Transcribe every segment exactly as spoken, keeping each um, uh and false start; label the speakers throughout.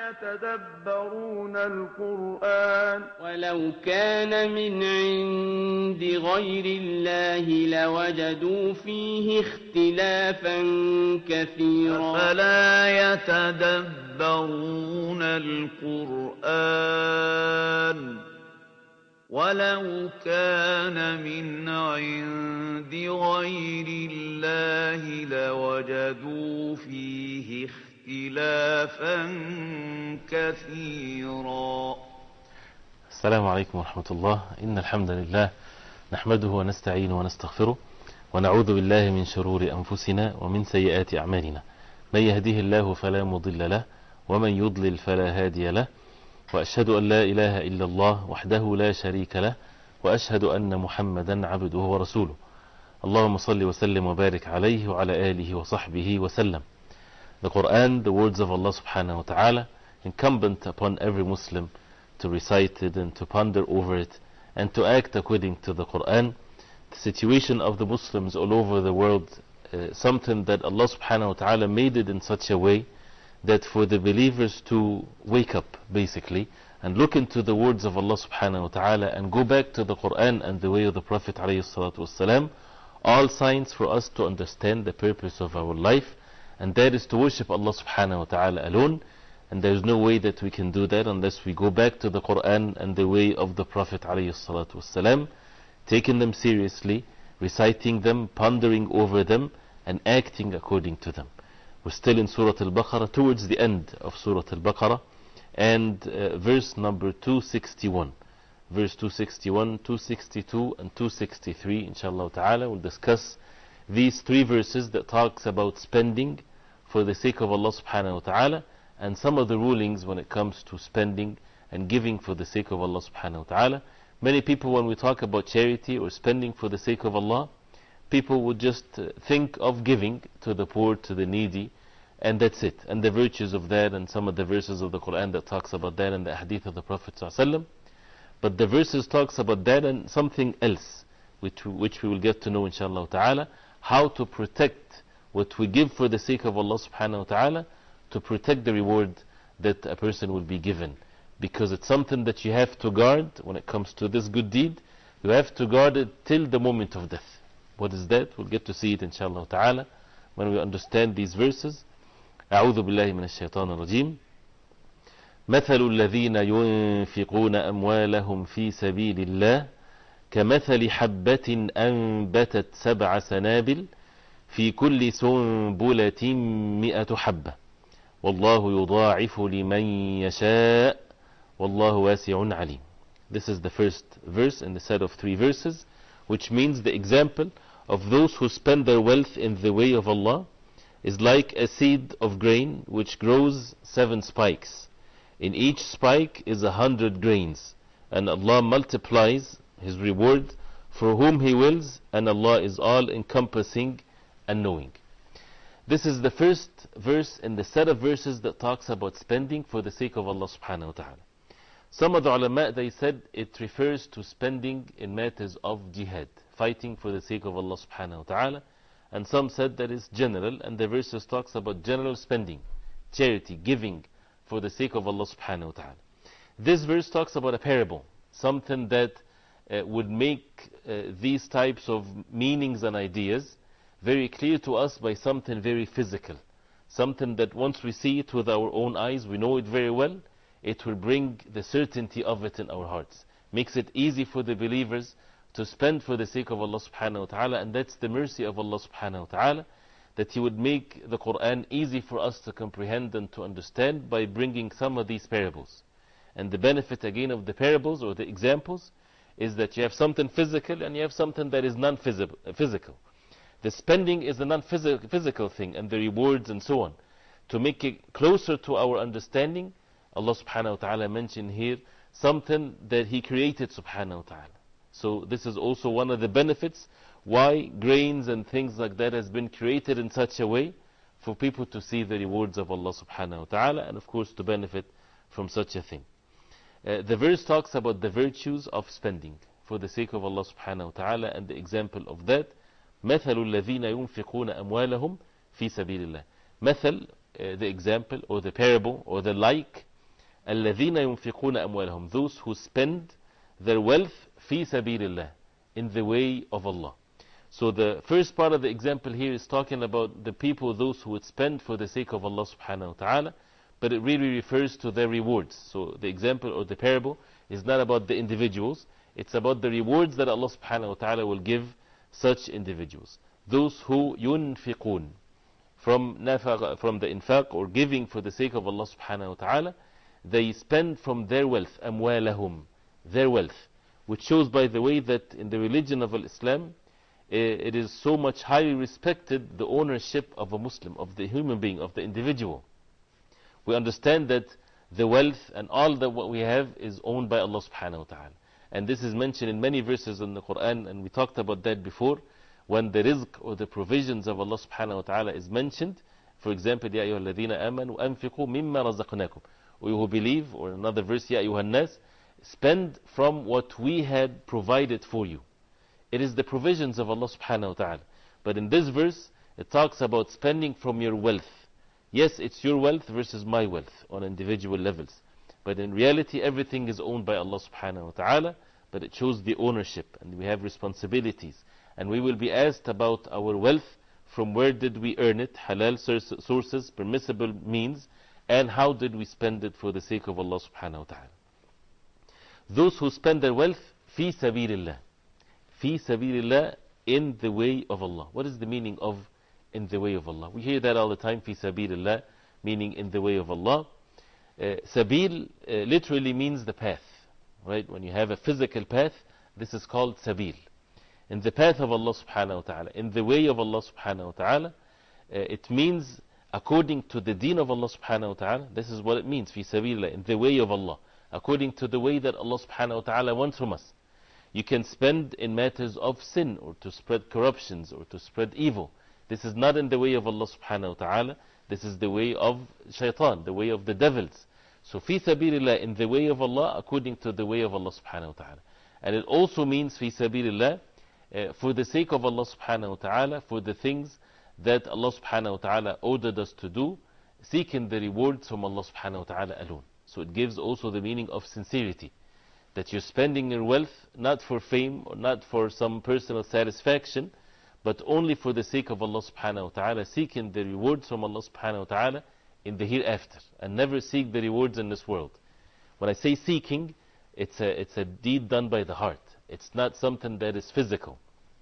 Speaker 1: يتدبرون القرآن
Speaker 2: ولو كان من عند غير الله لوجدوا فيه اختلافا كثيرا
Speaker 3: فلا يتدبرون القرآن ولو كان من عند غير الله لوجدوا فيه اختلافا كثيرا.
Speaker 4: السلام عليكم ورحمة الله. إن الحمد لله نحمده ونستعينه ونستغفره ونعوذ بالله من شرور أنفسنا ومن سيئات أعمالنا. من يهده الله فلا مضل له ومن يضلل فلا هادي له، وأشهد أن لا إله إلا الله وحده لا شريك له، وأشهد أن محمدا عبده ورسوله. اللهم صل وسلم وبارك عليه وعلى آله وصحبه وسلم. The Quran, the words of Allah subhanahu wa ta'ala, incumbent upon every Muslim to recite it and to ponder over it and to act according to the Quran. The situation of the Muslims all over the world, uh, something that Allah subhanahu wa ta'ala made it in such a way that for the believers to wake up basically and look into the words of Allah subhanahu wa ta'ala and go back to the Quran and the way of the Prophet alayhi salatu wasalam, all signs for us to understand the purpose of our life, and that is to worship Allah subhanahu wa ta'ala alone. And there is no way that we can do that unless we go back to the Quran and the way of the Prophet alayhi salatu wasalam, taking them seriously, reciting them, pondering over them, and acting according to them. We're still in Surah Al-Baqarah, towards the end of Surah Al-Baqarah, and uh, verse number two sixty-one. Verse two sixty-one, two sixty-two, and two sixty-three, inshallah ta'ala. We'll discuss these three verses that talks about spending for the sake of Allah subhanahu wa ta'ala, and some of the rulings when it comes to spending and giving for the sake of Allah subhanahu wa ta'ala. Many people, when we talk about charity or spending for the sake of Allah, people would just uh, think of giving to the poor, to the needy, and that's it. And the virtues of that, and some of the verses of the Quran that talks about that, and the hadith of the Prophet ﷺ. But the verses talks about that and something else, which, which we will get to know inshallah ta'ala, how to protect what we give for the sake of Allah subhanahu wa ta'ala, to protect the reward that a person will be given. Because it's something that you have to guard when it comes to this good deed. You have to guard it till the moment of death. What is that? We'll get to see it inshallah ta'ala when we understand these verses. أعوذ بالله من الشيطان الرجيم. مثل الذين ينفقون أموالهم في سبيل الله كمثل حبة أنبتت سبع سنابل في كل سنبلة مئة حبة والله يضاعف لمن يشاء والله واسع عليم. This is the first verse in the set of three verses, which means the example of those who spend their wealth in the way of Allah is like a seed of grain which grows seven spikes. In each spike is a hundred grains, and Allah multiplies His reward for whom He wills, and Allah is all encompassing and knowing. This is the first verse in the set of verses that talks about spending for the sake of Allah subhanahu wa ta'ala. Some of the ulama, they said it refers to spending in matters of jihad, fighting for the sake of Allah subhanahu wa ta'ala. And some said that it's general, and the verses talks about general spending, charity, giving for the sake of Allah subhanahu wa ta'ala. This verse talks about a parable, something that uh, would make uh, these types of meanings and ideas very clear to us by something very physical. Something that once we see it with our own eyes, we know it very well, it will bring the certainty of it in our hearts. Makes it easy for the believers to spend for the sake of Allah subhanahu wa ta'ala, and that's the mercy of Allah subhanahu wa ta'ala, that He would make the Quran easy for us to comprehend and to understand by bringing some of these parables. And the benefit again of the parables or the examples is that you have something physical and you have something that is non-physical. The spending is a non-physical thing, and the rewards and so on. To make it closer to our understanding, Allah subhanahu wa ta'ala mentioned here something that He created subhanahu wa ta'ala. So this is also one of the benefits why grains and things like that has been created in such a way for people to see the rewards of Allah subhanahu wa ta'ala, and of course to benefit from such a thing. Uh, the verse talks about the virtues of spending for the sake of Allah subhanahu wa ta'ala, and the example of that, مثل الذين ينفقون أموالهم في سبيل الله. مثل, uh, the example or the parable or the like الَّذِينَ يُنْفِقُونَ أَمْوَالَهُمْ, those who spend their wealth فِي سَبِيلِ اللَّهِ, in the way of Allah. So the first part of the example here is talking about the people, those who would spend for the sake of Allah subhanahu wa ta'ala, but it really refers to their rewards. So the example or the parable is not about the individuals, it's about the rewards that Allah subhanahu wa ta'ala will give such individuals. Those who ينفقون, from, nafaq, from the infaq or giving for the sake of Allah subhanahu wa ta'ala, they spend from their wealth, أموالهم, their wealth, which shows, by the way, that in the religion of Islam, it is so much highly respected, the ownership of a Muslim, of the human being, of the individual. We understand that the wealth and all that what we have is owned by Allah subhanahu wa ta'ala. And this is mentioned in many verses in the Quran, and we talked about that before. When the rizq or the provisions of Allah subhanahu wa ta'ala is mentioned, for example, يَا أَيُّهَا الَّذِينَ آمَنُوا أَنفِقُوا مِمَّا رَزَقْنَاكُمْ, we who believe, or another verse, يَا أَيُّهَا النَّاسِ, spend from what we had provided for you. It is the provisions of Allah subhanahu wa ta'ala. But in this verse, it talks about spending from your wealth. Yes, it's your wealth versus my wealth on individual levels. But in reality, everything is owned by Allah subhanahu wa ta'ala. But it shows the ownership, and we have responsibilities. And we will be asked about our wealth, from where did we earn it, halal sources, permissible means, and how did we spend it for the sake of Allah subhanahu wa ta'ala. Those who spend their wealth, fi sabilillah. Fi sabilillah, in the way of Allah. What is the meaning of in the way of Allah? We hear that all the time, fi sabilillah, meaning in the way of Allah. Uh, sabil uh, literally means the path, right? When you have a physical path, this is called sabil. In the path of Allah subhanahu wa ta'ala, in the way of Allah subhanahu wa ta'ala, uh, it means according to the deen of Allah subhanahu wa ta'ala. This is what it means, fi sabilillah, in the way of Allah, according to the way that Allah subhanahu wa ta'ala wants from us. You can spend in matters of sin, or to spread corruptions, or to spread evil. This is not in the way of Allah subhanahu wa ta'ala. This is the way of shaitan, the way of the devils. So fi sabilillah, in the way of Allah, according to the way of Allah subhanahu wa ta'ala. And it also means fi sabilillah, uh, for the sake of Allah subhanahu wa ta'ala, for the things that Allah subhanahu wa ta'ala ordered us to do, seeking the rewards from Allah subhanahu wa ta'ala alone. So it gives also the meaning of sincerity, that you're spending your wealth not for fame or not for some personal satisfaction, but only for the sake of Allah subhanahu wa ta'ala, seeking the rewards from Allah subhanahu wa ta'ala in the hereafter, and never seek the rewards in this world. When I say seeking, it's a, it's a deed done by the heart. It's not something that is physical.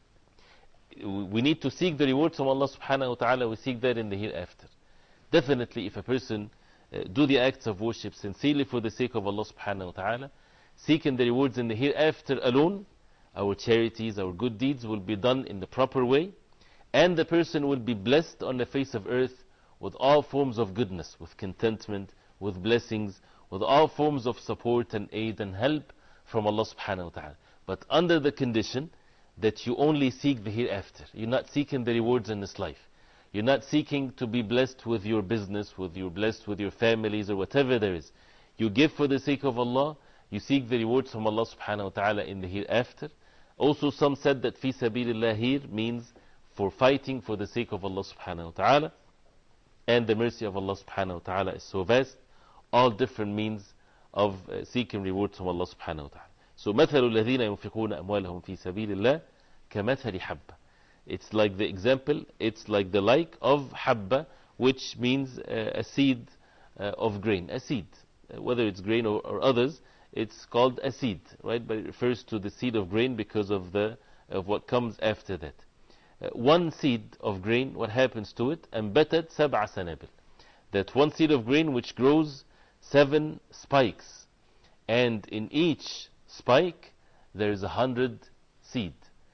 Speaker 4: We need to seek the rewards from Allah subhanahu wa ta'ala. We seek that in the hereafter. Definitely, if a person uh, do the acts of worship sincerely for the sake of Allah subhanahu wa ta'ala, seeking the rewards in the hereafter alone, our charities, our good deeds will be done in the proper way, and the person will be blessed on the face of earth with all forms of goodness, with contentment, with blessings, with all forms of support and aid and help from Allah subhanahu wa ta'ala. But under the condition that you only seek the hereafter. You're not seeking the rewards in this life. You're not seeking to be blessed with your business, with your blessed with your families, or whatever there is. You give for the sake of Allah. You seek the rewards from Allah subhanahu wa ta'ala in the hereafter. Also, some said that fi sabilillah here means for fighting for the sake of Allah subhanahu wa ta'ala. And the mercy of Allah subhanahu wa ta'ala is so vast. All different means of uh, seeking rewards from Allah subhanahu wa ta'ala. So, مَثَلُ الَّذِينَ يُنْفِقُونَ أَمْوَالَهُمْ فِي سَبِيلِ اللَّهِ كَمَثَلِ حَبَّةٍ. It's like the example, it's like the like of habba, which means uh, a seed uh, of grain. A seed. Uh, whether it's grain or, or others, it's called a seed, right? But it refers to the seed of grain because of, the, of what comes after that. Uh, one seed of grain, what happens to it? أَنْبَتَتْ سَبْعَ سَنَابِلٍ. That one seed of grain which grows seven spikes. And in each spike, there is a hundred seed.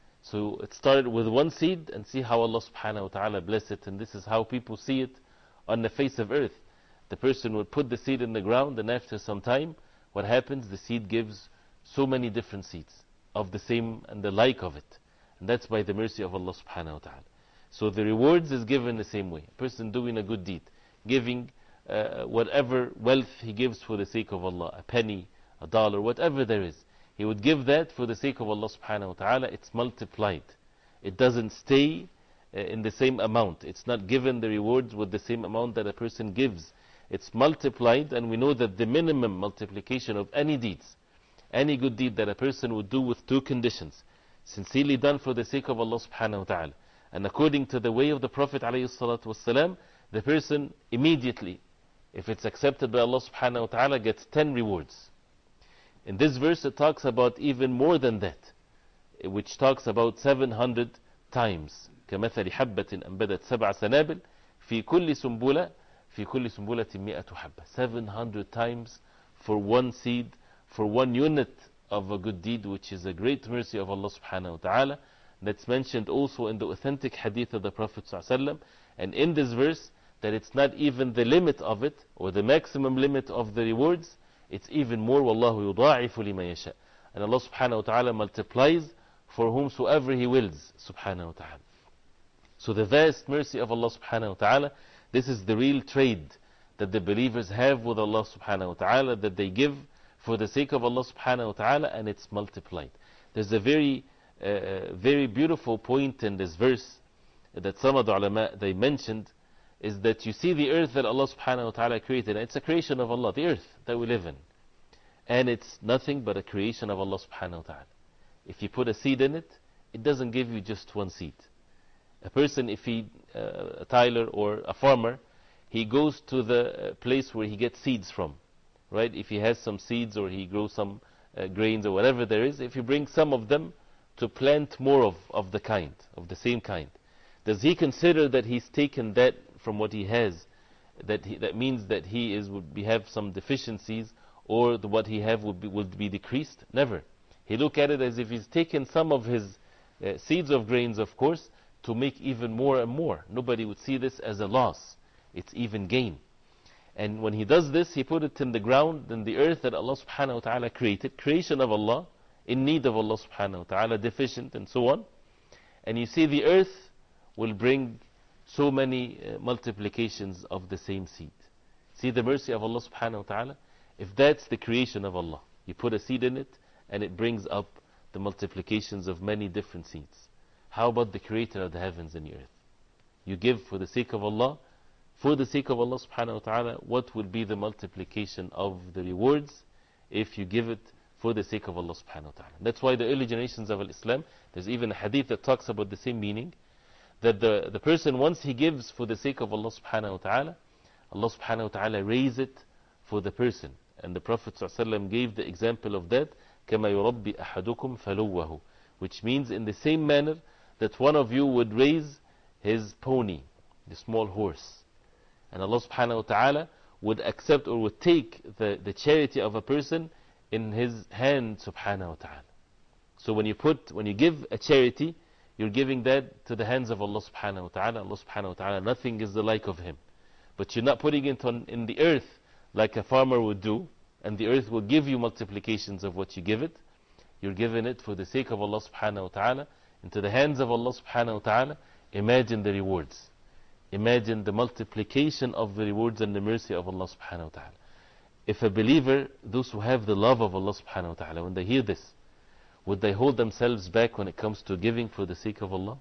Speaker 4: So it started with one seed, and see how Allah subhanahu wa ta'ala bless it. And this is how people see it on the face of earth. The person would put the seed in the ground, and after some time, what happens? The seed gives so many different seeds of the same and the like of it. And that's by the mercy of Allah subhanahu wa ta'ala. So the rewards is given the same way. A person doing a good deed, giving uh, whatever wealth he gives for the sake of Allah, a penny, a dollar, whatever there is, he would give that for the sake of Allah subhanahu wa ta'ala. It's multiplied. It doesn't stay uh, in the same amount. It's not given the rewards with the same amount that a person gives. it's multiplied, and we know that the minimum multiplication of any deeds, any good deed that a person would do with two conditions, sincerely done for the sake of Allah subhanahu wa ta'ala, and according to the way of the Prophet alayhi salatu wasalam, the person immediately, if it's accepted by Allah subhanahu wa ta'ala, gets ten rewards. In this verse it talks about even more than that, which talks about seven hundred times. كمثل حبة أنبتت سبع سنابل في كل سنبلة في كل سنبلة مئة حبة. seven hundred times for one seed, for one unit of a good deed, which is a great mercy of Allah subhanahu wa ta'ala. That's mentioned also in the authentic hadith of the Prophet sallallahu alaihi wasallam. And in this verse, that it's not even the limit of it, or the maximum limit of the rewards, it's even more. Wallahu yudha'ifu liman yasha. And Allah subhanahu wa ta'ala multiplies for whomsoever He wills, subhanahu wa ta'ala. So the vast mercy of Allah subhanahu wa ta'ala, this is the real trade that the believers have with Allah subhanahu wa ta'ala, that they give for the sake of Allah subhanahu wa ta'ala, and it's multiplied. There's a very, uh, very beautiful point in this verse that some of the ulama, they mentioned, is that you see the earth that Allah subhanahu wa ta'ala created. It's a creation of Allah, the earth that we live in. And it's nothing but a creation of Allah subhanahu wa ta'ala. If you put a seed in it, it doesn't give you just one seed. A person, if he, uh, a tiler or a farmer, he goes to the uh, place where he gets seeds from, right? If he has some seeds or he grows some uh, grains or whatever there is, if he brings some of them to plant more of, of the kind, of the same kind, does he consider that he's taken that from what he has, that he, that means that he is would be, have some deficiencies, or the, what he have would be, would be decreased? Never. He look at it as if he's taken some of his uh, seeds of grains, of course, to make even more and more. Nobody would see this as a loss. It's even gain. And when he does this, he put it in the ground, in the earth that Allah subhanahu wa ta'ala created, creation of Allah, in need of Allah subhanahu wa ta'ala, deficient and so on. And you see the earth will bring so many uh, multiplications of the same seed. See the mercy of Allah subhanahu wa ta'ala? If that's the creation of Allah, you put a seed in it and it brings up the multiplications of many different seeds. How about the creator of the heavens and the earth? You give for the sake of Allah, for the sake of Allah subhanahu wa ta'ala, what will be the multiplication of the rewards if you give it for the sake of Allah subhanahu wa ta'ala? That's why the early generations of Islam, there's even a hadith that talks about the same meaning, that the, the person, once he gives for the sake of Allah subhanahu wa ta'ala, Allah subhanahu wa ta'ala raise it for the person. And the Prophet sallallahu alaihi wasallam gave the example of that, كَمَا يُرَبِّي أَحَدُكُمْ فَلُوَّهُ, which means in the same manner that one of you would raise his pony, the small horse. And Allah subhanahu wa ta'ala would accept or would take the, the charity of a person in his hand, subhanahu wa ta'ala. So when you put, when you give a charity, you're giving that to the hands of Allah subhanahu wa ta'ala. Allah subhanahu wa ta'ala, nothing is the like of Him. But you're not putting it on, in the earth like a farmer would do, and the earth will give you multiplications of what you give it. You're giving it for the sake of Allah subhanahu wa ta'ala, into the hands of Allah subhanahu wa ta'ala. Imagine the rewards. Imagine the multiplication of the rewards and the mercy of Allah subhanahu wa ta'ala. If a believer, those who have the love of Allah subhanahu wa ta'ala, when they hear this, would they hold themselves back when it comes to giving for the sake of Allah?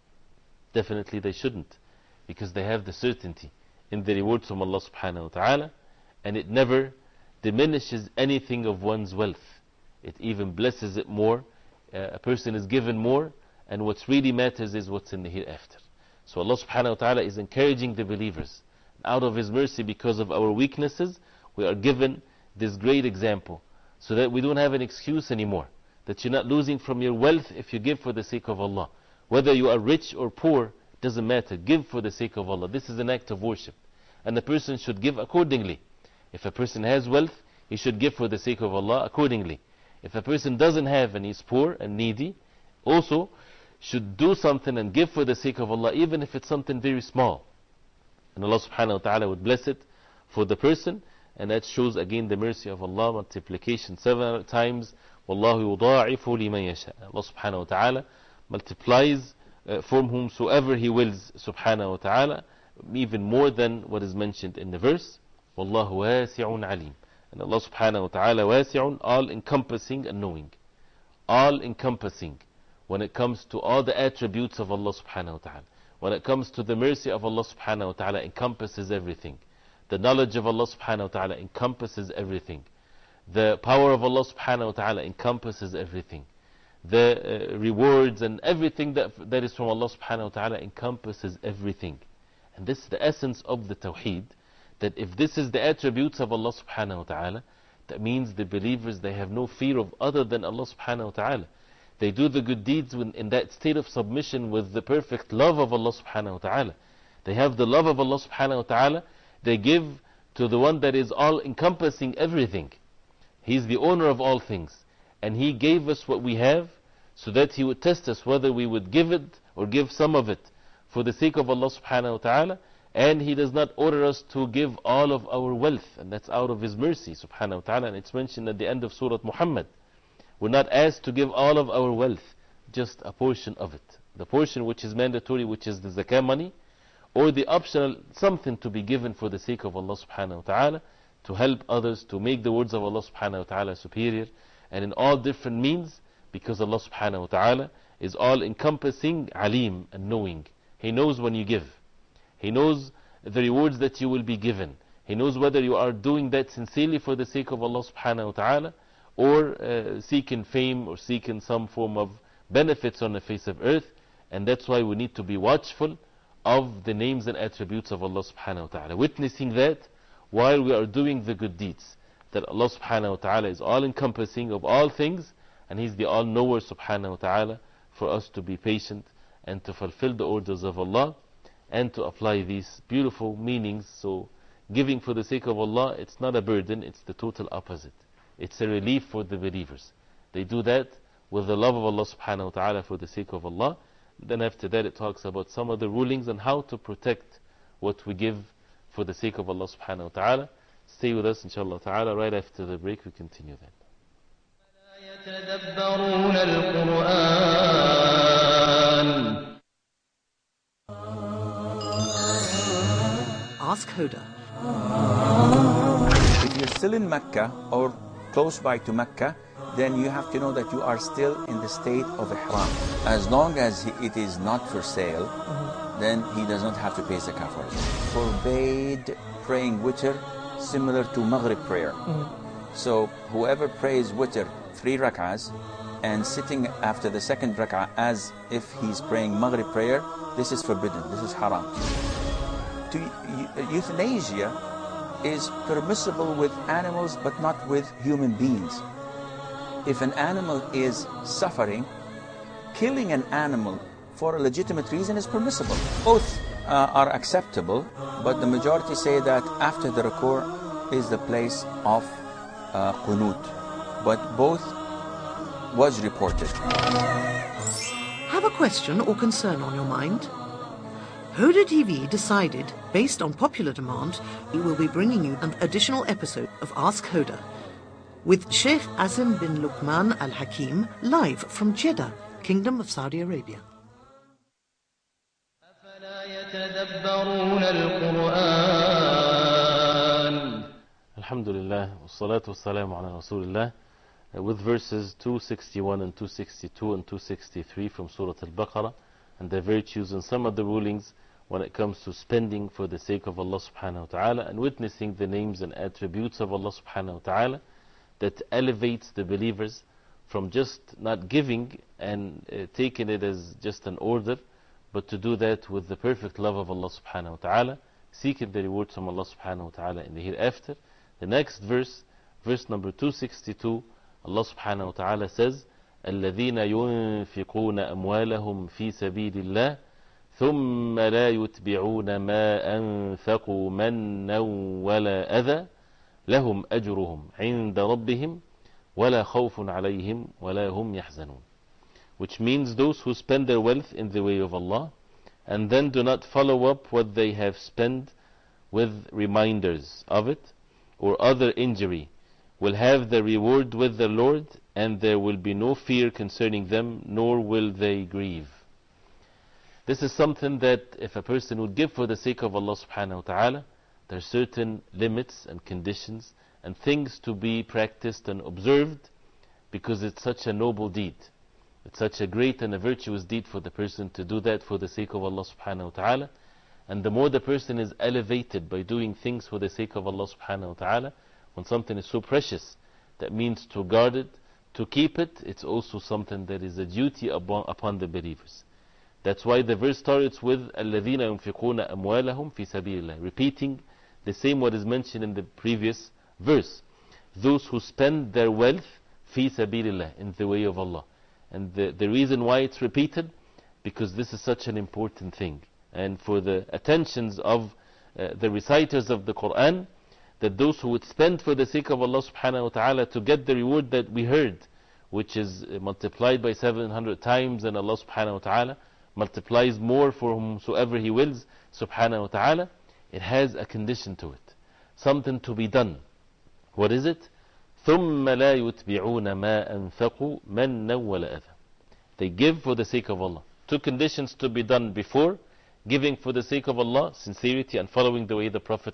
Speaker 4: Definitely they shouldn't, because they have the certainty in the rewards from Allah subhanahu wa ta'ala, and it never diminishes anything of one's wealth. It even blesses it more. Uh, a person is given more, and what really matters is what's in the hereafter. So Allah subhanahu wa ta'ala is encouraging the believers. Out of His mercy, because of our weaknesses, we are given this great example, so that we don't have an excuse anymore, that you're not losing from your wealth if you give for the sake of Allah. Whether you are rich or poor, doesn't matter. Give for the sake of Allah. This is an act of worship, and the person should give accordingly. If a person has wealth, he should give for the sake of Allah accordingly. If a person doesn't have and he's poor and needy, also should do something and give for the sake of Allah, even if it's something very small. And Allah subhanahu wa ta'ala would bless it for the person, and that shows again the mercy of Allah, multiplication seven times. Wallahu yudha'ifu liman yasha. Allah subhanahu wa ta'ala multiplies uh, from whomsoever He wills, subhanahu wa ta'ala, even more than what is mentioned in the verse. Wallahu wasi'un alim. And Allah subhanahu wa ta'ala wasi'un, all encompassing and knowing. All encompassing. When it comes to all the attributes of Allah subhanahu wa ta'ala, when it comes to the mercy of Allah subhanahu wa ta'ala, encompasses everything. The knowledge of Allah subhanahu wa ta'ala encompasses everything. The power of Allah subhanahu wa ta'ala encompasses everything. The uh, rewards and everything that, that is from Allah subhanahu wa ta'ala encompasses everything. And this is the essence of the Tawheed, that if this is the attributes of Allah subhanahu wa ta'ala, that means the believers, they have no fear of other than Allah subhanahu wa ta'ala. They do the good deeds when, in that state of submission with the perfect love of Allah subhanahu wa ta'ala. They have the love of Allah subhanahu wa ta'ala. They give to the one that is all encompassing everything. He's the owner of all things. And He gave us what we have so that He would test us whether we would give it or give some of it for the sake of Allah subhanahu wa ta'ala. And He does not order us to give all of our wealth, and that's out of His mercy subhanahu wa ta'ala. And it's mentioned at the end of Surah Muhammad. We're not asked to give all of our wealth, just a portion of it. The portion which is mandatory, which is the zakah money, or the optional, something to be given for the sake of Allah subhanahu wa ta'ala, to help others, to make the words of Allah subhanahu wa ta'ala superior, and in all different means, because Allah subhanahu wa ta'ala is all encompassing, alim, and knowing. He knows when you give. He knows the rewards that you will be given. He knows whether you are doing that sincerely for the sake of Allah subhanahu wa ta'ala, or uh, seeking fame, or seeking some form of benefits on the face of earth. And that's why we need to be watchful of the names and attributes of Allah subhanahu wa ta'ala, witnessing that while we are doing the good deeds, that Allah subhanahu wa ta'ala is all encompassing of all things, and He's the all knower subhanahu wa ta'ala, for us to be patient and to fulfill the orders of Allah and to apply these beautiful meanings. So giving for the sake of Allah, it's not a burden, it's the total opposite. It's a relief for the believers. They do that with the love of Allah subhanahu wa ta'ala for the sake of Allah. Then after that it talks about some of the rulings and how to protect what we give for the sake of Allah subhanahu wa ta'ala. Stay with us inshallah ta'ala. Right after the break we continue then.
Speaker 5: Ask Huda.
Speaker 6: If you're still in Mecca or close by to Mecca, then you have to know that you are still in the state of ihram. As long as he, it is not for sale, mm-hmm. then he does not have to pay zakah for it. Forbade praying witr similar to Maghrib prayer. Mm-hmm. So whoever prays witr three rak'ahs and sitting after the second rak'ah as if he's praying Maghrib prayer, this is forbidden, this is haram. To, euthanasia is permissible with animals but not with human beings. If an animal is suffering, killing an animal for a legitimate reason is permissible. Both uh, are acceptable, but the majority say that after the ruku' is the place of uh, qunut. But both was reported.
Speaker 5: Have a question or concern on your mind? Huda T V decided, based on popular demand, we will be bringing you an additional episode of Ask Huda with Sheikh Azim bin Luqman Al Hakim, live from Jeddah, Kingdom of Saudi Arabia.
Speaker 4: Alhamdulillah, wassalatu wassalamu ala Rasulillah, with verses two sixty-one and two sixty-two and two sixty-three from Surah Al-Baqarah, and the virtues and some of the rulings when it comes to spending for the sake of Allah subhanahu wa ta'ala, and witnessing the names and attributes of Allah subhanahu wa ta'ala that elevates the believers from just not giving and uh, taking it as just an order, but to do that with the perfect love of Allah subhanahu wa ta'ala, seeking the rewards from Allah subhanahu wa ta'ala in the hereafter. The next verse, verse number two sixty-two, Allah subhanahu wa ta'ala says, الذين ينفقون أموالهم في سبيل الله ثم لا يتبعون ما أنفقوا منا ولا أذى لهم أجرهم عند ربهم ولا خوف عليهم ولا هم يحزنون. Which means those who spend their wealth in the way of Allah and then do not follow up what they have spent with reminders of it or other injury will have the reward with the Lord, and there will be no fear concerning them, nor will they grieve. This is something that if a person would give for the sake of Allah subhanahu wa ta'ala, there are certain limits and conditions and things to be practiced and observed, because it's such a noble deed. It's such a great and a virtuous deed for the person to do that for the sake of Allah subhanahu wa ta'ala. And the more the person is elevated by doing things for the sake of Allah subhanahu wa ta'ala, when something is so precious, that means to guard it, to keep it, it's also something that is a duty upon, upon the believers. That's why the verse starts with الَّذِينَ يُنْفِقُونَ أَمْوَالَهُمْ فِي سَبِيلِ اللَّهِ, repeating the same what is mentioned in the previous verse. Those who spend their wealth فِي سَبِيلِ اللَّهِ, in the way of Allah. And the, the reason why it's repeated, because this is such an important thing. And for the attentions of uh, the reciters of the Quran, that those who would spend for the sake of Allah subhanahu wa ta'ala to get the reward that we heard, which is multiplied by seven hundred times, and Allah subhanahu wa ta'ala multiplies more for whomsoever He wills subhanahu wa ta'ala, it has a condition to it, something to be done. What is it? ثُمَّ لَا يُتْبِعُونَ مَا أَنفَقُوا مَنًّا وَلَا أَذًى. They give for the sake of Allah. Two conditions to be done before: giving for the sake of Allah, sincerity and following the way of the Prophet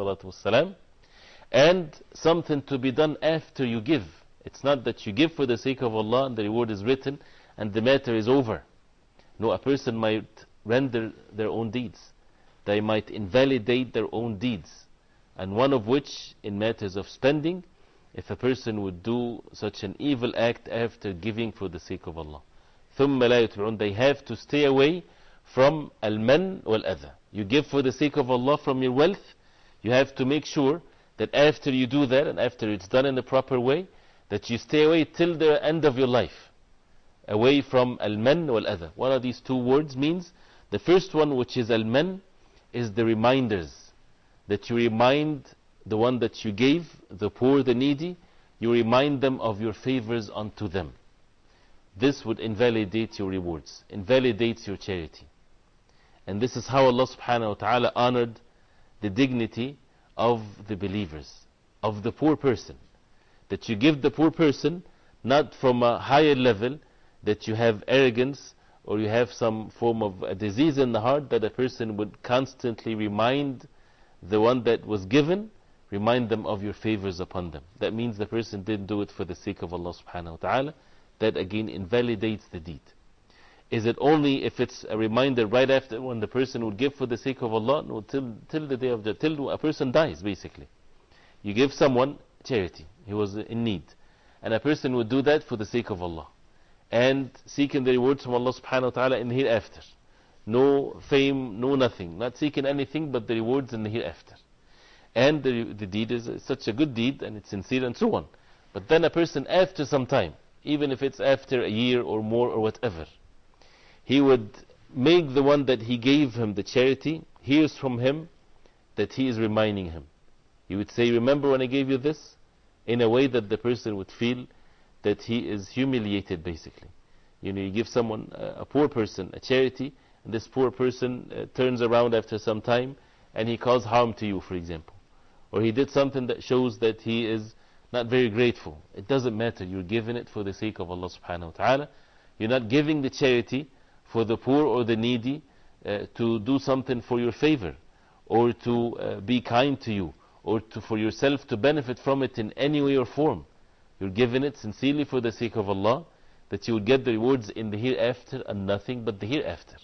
Speaker 4: ﷺ, and something to be done after you give. It's not that you give for the sake of Allah and the reward is written and the matter is over. No, a person might render their own deeds. They might invalidate their own deeds. And one of which, in matters of spending, if a person would do such an evil act after giving for the sake of Allah. ثُمَّ لَا يُتْبِعُونَ. They have to stay away from al-man wal-adha. You give for the sake of Allah from your wealth, you have to make sure that after you do that, and after it's done in the proper way, that you stay away till the end of your life, away from al-man wal-adha. One of these two words means, the first one, which is al-man, is the reminders, that you remind the one that you gave, the poor, the needy, you remind them of your favors unto them. This would invalidate your rewards, invalidates your charity. And this is how Allah subhanahu wa ta'ala honored the dignity of the believers, of the poor person. That you give the poor person not from a higher level, that you have arrogance or you have some form of a disease in the heart, that a person would constantly remind the one that was given, remind them of your favors upon them. That means the person didn't do it for the sake of Allah subhanahu wa ta'ala. That again invalidates the deed. Is it only if it's a reminder right after when the person would give for the sake of Allah? No, till, till the day of the, till a person dies basically. You give someone charity, he was in need, and a person would do that for the sake of Allah, and seeking the rewards from Allah subhanahu wa ta'ala in the hereafter. No fame, no nothing, not seeking anything but the rewards in the hereafter. And the, the deed is such a good deed, and it's sincere and so on. But then a person after some time, even if it's after a year or more or whatever, he would make the one that he gave him the charity hears from him that he is reminding him. He would say, remember when I gave you this? In a way that the person would feel that he is humiliated basically. You know, you give someone, uh, a poor person, a charity, and this poor person uh, turns around after some time and he caused harm to you, for example. Or he did something that shows that he is not very grateful. It doesn't matter. You're giving it for the sake of Allah subhanahu wa ta'ala. You're not giving the charity for the poor or the needy uh, to do something for your favor, or to uh, be kind to you, or to, for yourself to benefit from it in any way or form. You're giving it sincerely for the sake of Allah, that you will get the rewards in the hereafter and nothing but the hereafter.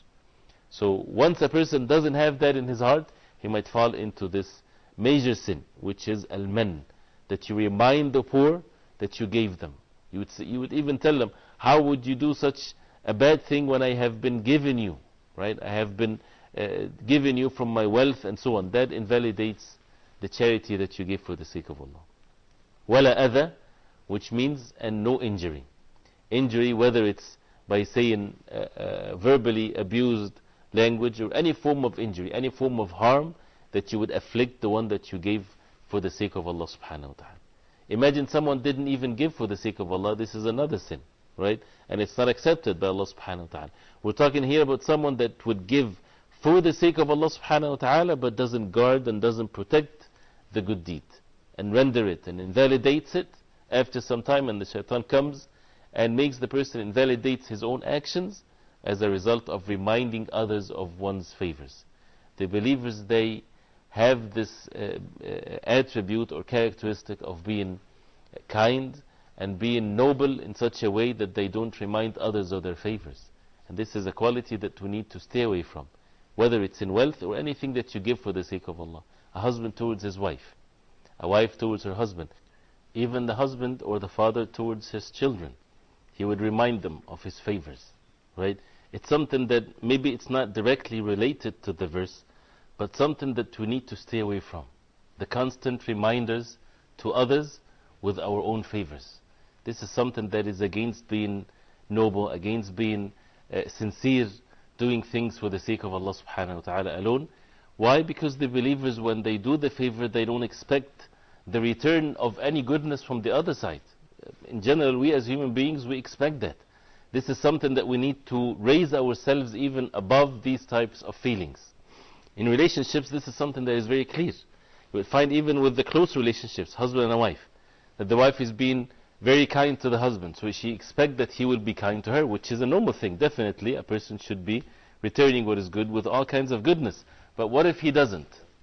Speaker 4: So once a person doesn't have that in his heart, he might fall into this major sin, which is al-man, that you remind the poor that you gave them. You would, say, you would even tell them, how would you do such a bad thing when I have been given you, right? I have been uh, given you from my wealth and so on. That invalidates the charity that you give for the sake of Allah. Wala adha, which means and no injury. Injury, whether it's by saying uh, uh, verbally abused language, or any form of injury, any form of harm that you would afflict the one that you gave for the sake of Allah subhanahu wa ta'ala. Imagine someone didn't even give for the sake of Allah. This is another sin, right? And it's not accepted by Allah subhanahu wa ta'ala. We're talking here about someone that would give for the sake of Allah subhanahu wa ta'ala, but doesn't guard and doesn't protect the good deed, and render it and invalidates it after some time, and the shaitan comes and makes the person invalidates his own actions as a result of reminding others of one's favors. The believers, they have this uh, uh, attribute or characteristic of being kind and being noble in such a way that they don't remind others of their favors. And this is a quality that we need to stay away from. whether it's in wealth or anything that you give for the sake of Allah. A husband towards his wife, a wife towards her husband, even the husband or the father towards his children. He would remind them of his favors, right? It's something that maybe it's not directly related to the verse, but something that we need to stay away from. The constant reminders to others with our own favors. This is something that is against being noble, against being uh, sincere, doing things for the sake of Allah subhanahu wa ta'ala alone. Why? Because the believers, when they do the favor, they don't expect the return of any goodness from the other side. In general, we as human beings, we expect that. This is something that we need to raise ourselves even above these types of feelings. In relationships, this is something that is very clear. You will find even with the close relationships, husband and a wife, that the wife is being very kind to the husband, so she expects that he will be kind to her, which is a normal thing. Definitely, a person should be returning what is good with all kinds of goodness. But what if he doesn't?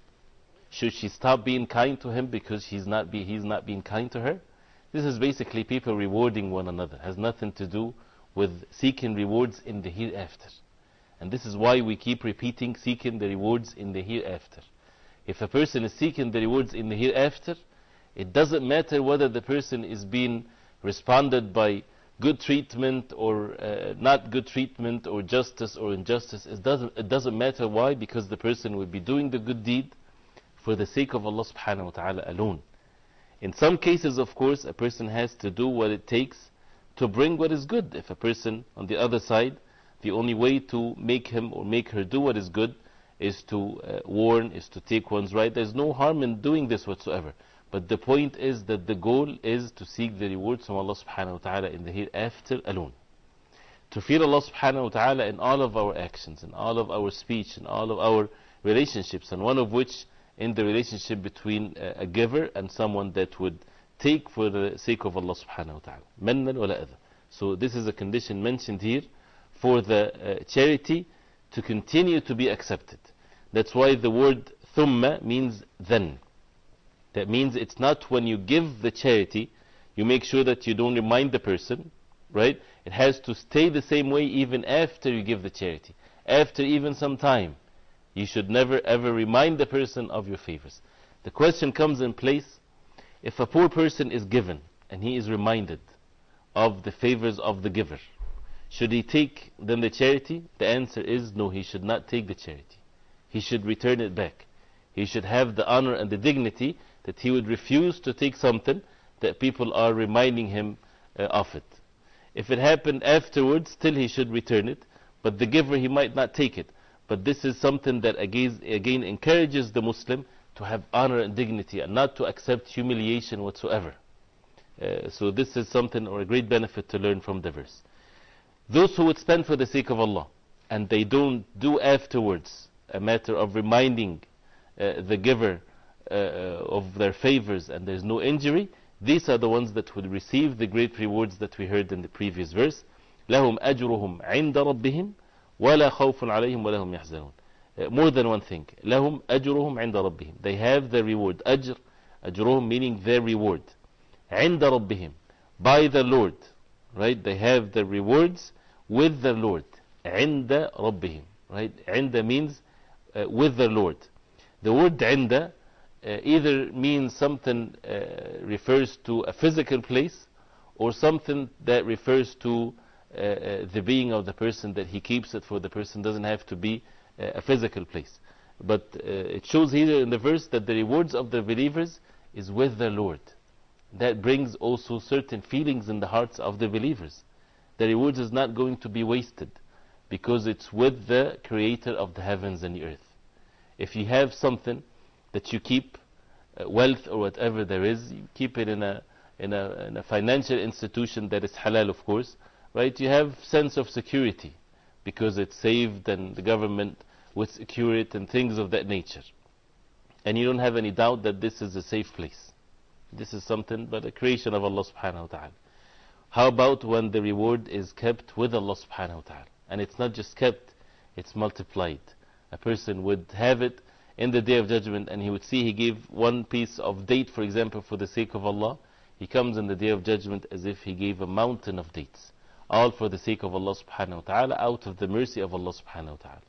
Speaker 4: Should she stop being kind to him because he's not, be, he's not being kind to her? This is basically people rewarding one another. It has nothing to do with seeking rewards in the hereafter. And this is why we keep repeating seeking the rewards in the hereafter. If a person is seeking the rewards in the hereafter, it doesn't matter whether the person is being responded by good treatment or uh, not good treatment, or justice or injustice. It doesn't, it doesn't matter. Why? Because the person will be doing the good deed for the sake of Allah subhanahu wa ta'ala alone. In some cases, of course, a person has to do what it takes to bring what is good. If a person on the other side, the only way to make him or make her do what is good is to uh, warn, is to take one's right, there's no harm in doing this whatsoever. But the point is that the goal is to seek the rewards from Allah subhanahu wa ta'ala in the hereafter alone. To fear Allah subhanahu wa ta'ala in all of our actions, in all of our speech, in all of our relationships, and one of which in the relationship between a, a giver and someone that would take for the sake of Allah subhanahu wa ta'ala. Mannan wa la adha. So this is a condition mentioned here for the uh, charity to continue to be accepted. That's why the word thumma means then. That means it's not when you give the charity, you make sure that you don't remind the person, right? It has to stay the same way even after you give the charity. After even some time, you should never ever remind the person of your favors. The question comes in place, if a poor person is given and he is reminded of the favors of the giver, should he take then the charity? The answer is no, he should not take the charity. He should return it back. He should have the honor and the dignity that he would refuse to take something that people are reminding him uh, of it. If it happened afterwards, still he should return it, but the giver, he might not take it. But this is something that again, again encourages the Muslim to have honor and dignity and not to accept humiliation whatsoever. Uh, so this is something or a great benefit to learn from the verse. Those who would spend for the sake of Allah and they don't do afterwards a matter of reminding uh, the giver uh, of their favors and there's no injury, these are the ones that would receive the great rewards that we heard in the previous verse. لهم أجرهم عند ربهم ولا خوف عليهم ولا هم يحزنون. Uh, more than one thing. لهم أجرهم عند ربهم. They have their reward. أجر, أجرهم meaning their reward. عند ربهم. By the Lord. Right? They have their rewards with the Lord. عند ربهم. Right? عند means uh, with the Lord. The word عند uh, either means something uh, refers to a physical place or something that refers to uh, uh, the being of the person, that he keeps it for the person. Doesn't have to be uh, a physical place. But uh, it shows here in the verse that the rewards of the believers is with the Lord. That brings also certain feelings in the hearts of the believers. The rewards is not going to be wasted because it's with the Creator of the heavens and the earth. If you have something that you keep, uh, wealth or whatever there is, you keep it in a, in a, in a financial institution that is halal, of course, right? You have sense of security because it's saved and the government would secure it and things of that nature. And you don't have any doubt that this is a safe place. This is something but a creation of Allah subhanahu wa ta'ala. How about when the reward is kept with Allah subhanahu wa ta'ala? And it's not just kept, it's multiplied. A person would have it in the Day of Judgment and he would see he gave one piece of date, for example, for the sake of Allah. He comes in the Day of Judgment as if he gave a mountain of dates. All for the sake of Allah subhanahu wa ta'ala, out of the mercy of Allah subhanahu wa ta'ala.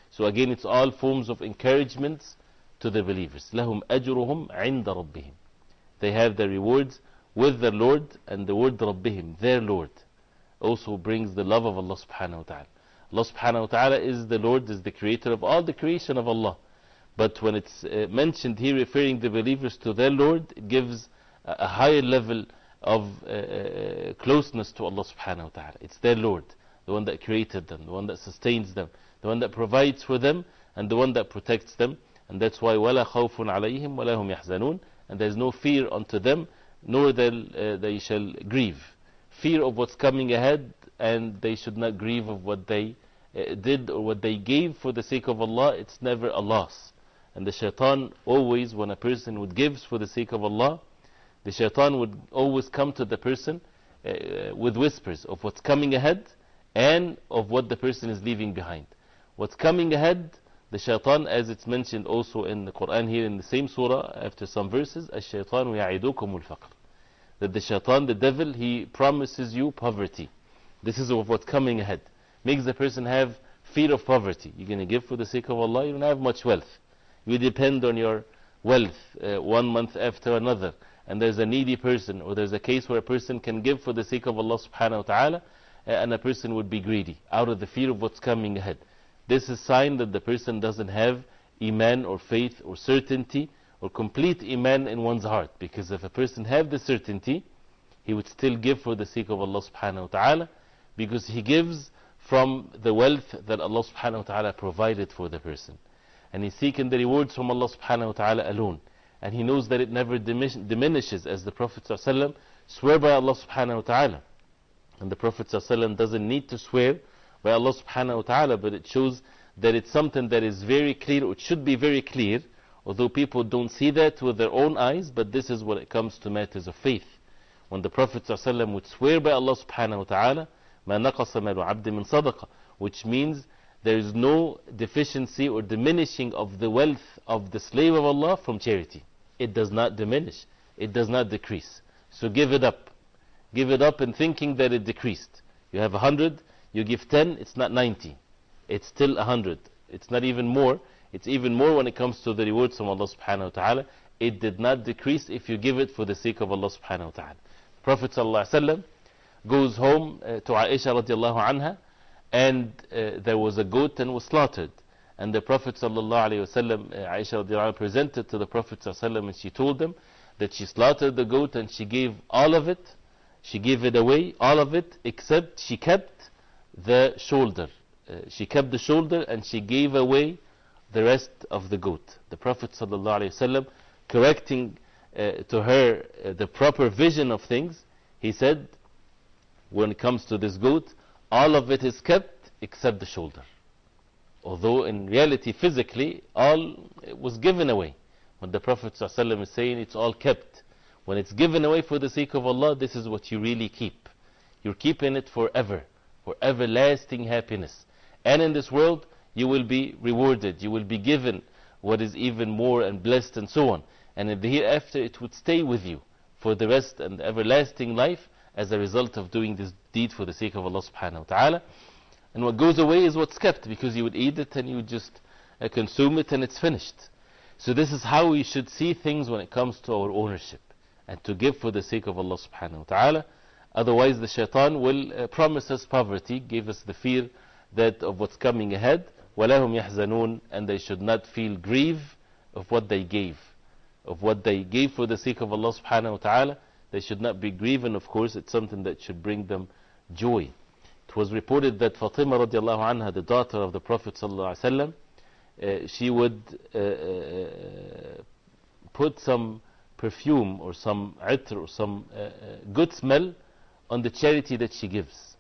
Speaker 4: So again, it's all forms of encouragements to the believers. لَهُمْ أَجْرُهُمْ عِنْدَ رَبِّهِمْ. They have their rewards with their Lord, and the word رَبِّهِمْ, their Lord, also brings the love of Allah subhanahu wa ta'ala. Allah subhanahu wa ta'ala is the Lord, is the creator of all the creation of Allah. But when it's uh, mentioned here referring the believers to their Lord, it gives a, a higher level of uh, uh, closeness to Allah subhanahu wa ta'ala. It's their Lord, the one that created them, the one that sustains them, the one that provides for them, and the one that protects them. And that's why وَلَا خَوْفٌ عَلَيْهِمْ وَلَا هُمْ يَحْزَنُونَ. And there's no fear unto them, nor they'll, uh, they shall grieve. Fear of what's coming ahead, and they should not grieve of what they uh, did or what they gave for the sake of Allah. It's never a loss. And the shaitan always, when a person would give for the sake of Allah, the shaitan would always come to the person uh, with whispers of what's coming ahead and of what the person is leaving behind. What's coming ahead, the shaitan, as it's mentioned also in the Quran here in the same surah, after some verses, الشَّيْطَانُ يَعِدُكُمُ الْفَقْرِ, that the shaitan, the devil, he promises you poverty. This is of what's coming ahead. Makes the person have fear of poverty. You're going to give for the sake of Allah, you don't have much wealth. You depend on your wealth uh, one month after another. And there's a needy person, or there's a case where a person can give for the sake of Allah subhanahu wa ta'ala, uh, and a person would be greedy out of the fear of what's coming ahead. This is a sign that the person doesn't have iman or faith or certainty or complete iman in one's heart. Because if a person have the certainty, he would still give for the sake of Allah subhanahu wa ta'ala, because he gives from the wealth that Allah subhanahu wa ta'ala provided for the person. And he's seeking the rewards from Allah subhanahu wa ta'ala alone. And he knows that it never diminishes, as the Prophet ﷺ swear by Allah subhanahu wa ta'ala. And the Prophet ﷺ doesn't need to swear by Allah subhanahu wa ta'ala, but it shows that it's something that is very clear, or it should be very clear, although people don't see that with their own eyes. But this is when it comes to matters of faith. When the Prophet ﷺ would swear by Allah subhanahu wa ta'ala, مَا نَقَصَ مَالُ عَبْدٍ مِّن صَدَقَةٍ, which means there is no deficiency or diminishing of the wealth of the slave of Allah from charity. It does not diminish, it does not decrease. So give it up. Give it up in thinking that it decreased. You have a hundred, you give ten, it's not ninety. It's still a hundred. It's not even more. It's even more when it comes to the rewards from Allah subhanahu wa ta'ala. It did not decrease if you give it for the sake of Allah subhanahu wa ta'ala. Prophet sallallahu alaihi wasallam goes home uh, to Aisha radiallahu anha, and uh, there was a goat and was slaughtered. And the Prophet sallallahu alaihi wasallam, uh, Aisha radiallahu anha, presented to the Prophet sallallahu alaihi wasallam, and she told him that she slaughtered the goat and she gave all of it. She gave it away, all of it, except she kept the shoulder. Uh, she kept the shoulder and she gave away the rest of the goat. The Prophet sallallahu alaihi wasallam, correcting uh, to her uh, the proper vision of things, he said, when it comes to this goat, all of it is kept except the shoulder. Although in reality, physically, all was given away. When the Prophet ﷺ is saying it's all kept, when it's given away for the sake of Allah, this is what you really keep. You're keeping it forever, for everlasting happiness. And in this world, you will be rewarded, you will be given what is even more and blessed and so on. And in the hereafter, it would stay with you for the rest and the everlasting life, as a result of doing this deed for the sake of Allah subhanahu wa ta'ala. And what goes away is what's kept, because you would eat it and you would just uh, consume it and it's finished. So this is how we should see things when it comes to our ownership, and to give for the sake of Allah subhanahu wa ta'ala. Otherwise the shaitan will uh, promise us poverty, give us the fear that of what's coming ahead, وَلَهُمْ يَحْزَنُونَ, and they should not feel grief of what they gave, of what they gave for the sake of Allah subhanahu wa ta'ala. They should not be grieving. Of course, it's something that should bring them joy. It was reported that Fatima radiallahu anha, the daughter of the Prophet sallallahu alaihi wasallam, uh, she would uh, uh, put some perfume or some itr or some uh, uh, good smell on the charity that she gives.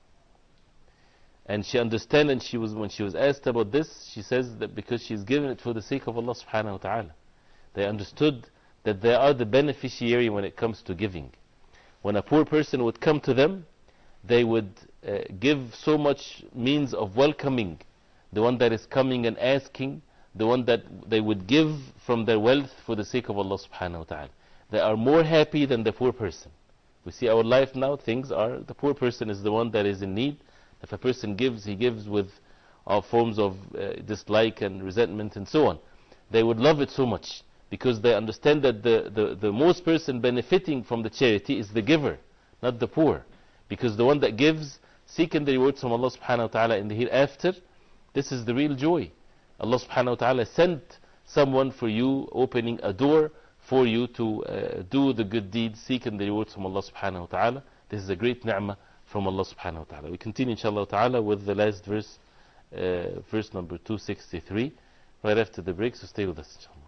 Speaker 4: And she understand, and she was, when she was asked about this, she says that because she's given it for the sake of Allah subhanahu wa ta'ala. They understood that they are the beneficiary when it comes to giving. When a poor person would come to them, they would uh, give so much means of welcoming the one that is coming and asking, the one that they would give from their wealth for the sake of Allah subhanahu wa ta'ala. They are more happy than the poor person. We see our life now, things are, the poor person is the one that is in need. If a person gives, he gives with of forms of uh, dislike and resentment and so on. They would love it so much because they understand that the, the, the most person benefiting from the charity is the giver, not the poor. Because the one that gives, seeking the rewards from Allah subhanahu wa ta'ala in the hereafter, this is the real joy. Allah subhanahu wa ta'ala sent someone for you, opening a door for you to uh, do the good deeds, seeking the rewards from Allah subhanahu wa ta'ala. This is a great ni'mah from Allah subhanahu wa ta'ala. We continue inshallah ta'ala with the last verse, uh, verse number two sixty-three, right after the break, so stay with us inshallah.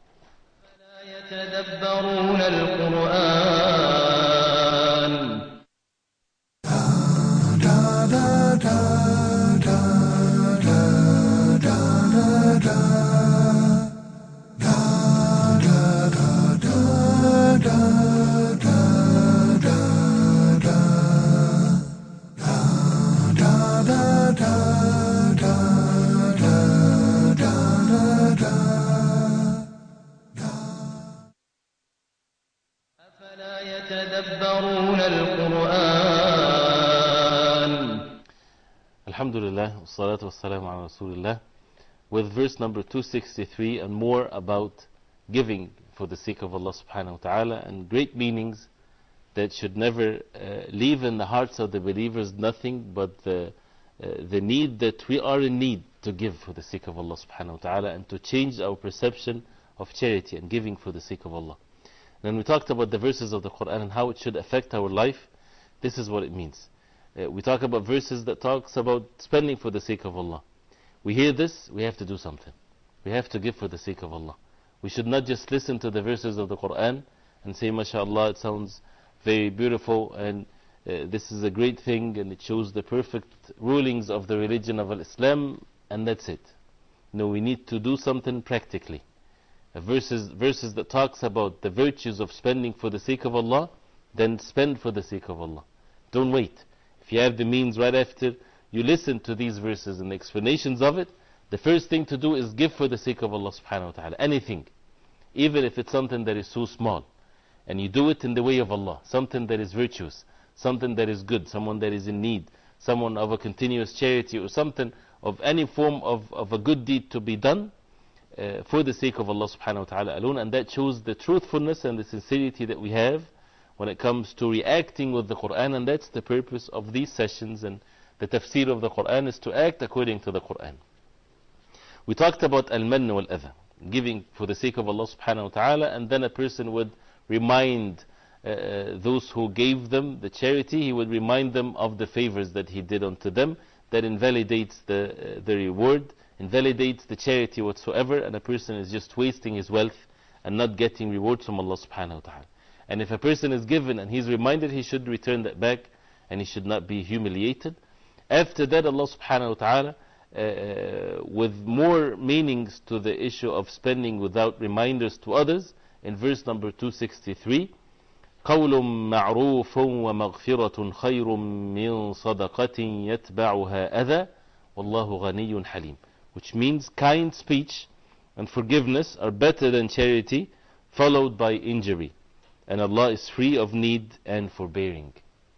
Speaker 2: يتدبرون القرآن يتدبرون القرآن.
Speaker 4: Alhamdulillah, wassalatu wassalamu ala Rasulillah. With verse number two sixty-three and more about giving for the sake of Allah subhanahu wa ta'ala, and great meanings that should never uh, leave in the hearts of the believers nothing but the, uh, the need that we are in need to give for the sake of Allah subhanahu wa ta'ala, and to change our perception of charity and giving for the sake of Allah. Then we talked about the verses of the Quran and how it should affect our life. This is what it means. Uh, we talk about verses that talks about spending for the sake of Allah. We hear this, we have to do something. We have to give for the sake of Allah. We should not just listen to the verses of the Quran and say, MashaAllah, it sounds very beautiful and uh, this is a great thing and it shows the perfect rulings of the religion of Islam, and that's it. No, we need to do something practically. Uh, verses, verses that talks about the virtues of spending for the sake of Allah, then spend for the sake of Allah. Don't wait. If you have the means right after you listen to these verses and the explanations of it, the first thing to do is give for the sake of Allah subhanahu wa ta'ala. Anything. Even if it's something that is so small. And you do it in the way of Allah. Something that is virtuous. Something that is good. Someone that is in need. Someone of a continuous charity, or something of any form of, of a good deed to be done uh, for the sake of Allah subhanahu wa ta'ala alone. And that shows the truthfulness and the sincerity that we have when it comes to reacting with the Quran. And that's the purpose of these sessions, and the tafsir of the Quran is to act according to the Quran. We talked about al-mann wal-adha, giving for the sake of Allah subhanahu wa ta'ala, and then a person would remind uh, those who gave them the charity, he would remind them of the favors that he did unto them. That invalidates the, uh, the reward, invalidates the charity whatsoever, and a person is just wasting his wealth and not getting rewards from Allah subhanahu wa ta'ala. And if a person is given and he's reminded, he should return that back and he should not be humiliated. After that, Allah subhanahu wa ta'ala, uh, with more meanings to the issue of spending without reminders to others, in verse number two sixty-three, قَوْلٌ مَعْرُوفٌ وَمَغْفِرَةٌ خَيْرٌ مِّن صَدَقَةٍ يَتْبَعُهَا أَذَى وَاللَّهُ غَنِيٌّ حَلِيمٌ, which means kind speech and forgiveness are better than charity followed by injury, and Allah is free of need and forbearing.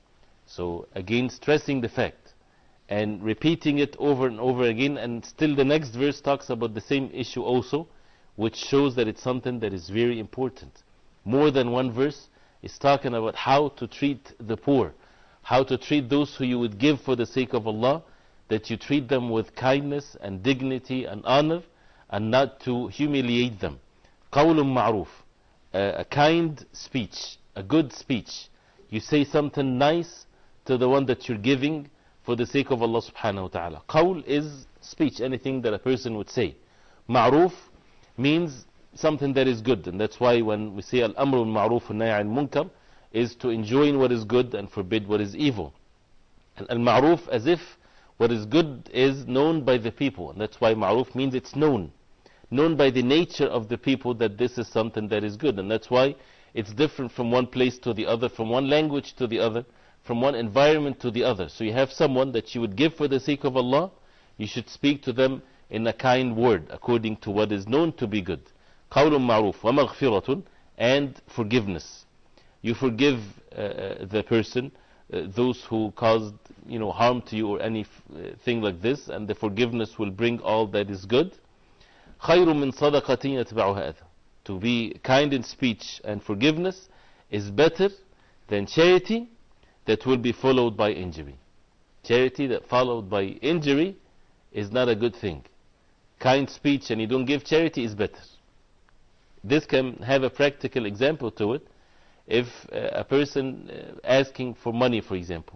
Speaker 4: So again, stressing the fact and repeating it over and over again, and still the next verse talks about the same issue also, which shows that it's something that is very important. More than one verse is talking about how to treat the poor, how to treat those who you would give for the sake of Allah, that you treat them with kindness and dignity and honor, and not to humiliate them. قَوْلٌ مَعْرُوفٌ, a kind speech, a good speech. You say something nice to the one that you're giving for the sake of Allah subhanahu wa ta'ala. Qawl is speech, anything that a person would say. Ma'roof means something that is good, and that's why when we say al-amru al-ma'roof al-nahy al-munkar is to enjoin what is good and forbid what is evil. And al-ma'roof, as if what is good is known by the people, and that's why ma'roof means it's known. Known by the nature of the people that this is something that is good, and that's why it's different from one place to the other, from one language to the other, from one environment to the other. So you have someone that you would give for the sake of Allah, you should speak to them in a kind word according to what is known to be good. قَوْلٌ مَعْرُوفٌ وَمَغْفِرَةٌ, and forgiveness. You forgive uh, the person uh, those who caused, you know, harm to you or anything like this, and the forgiveness will bring all that is good. خَيْرٌ مِّن صَدَقَةٍ يَتْبَعُهَا أَذًى. To be kind in speech and forgiveness is better than charity that will be followed by injury. Charity that followed by injury is not a good thing. Kind speech and you don't give charity is better. This can have a practical example to it. If uh, a person uh, asking for money, for example,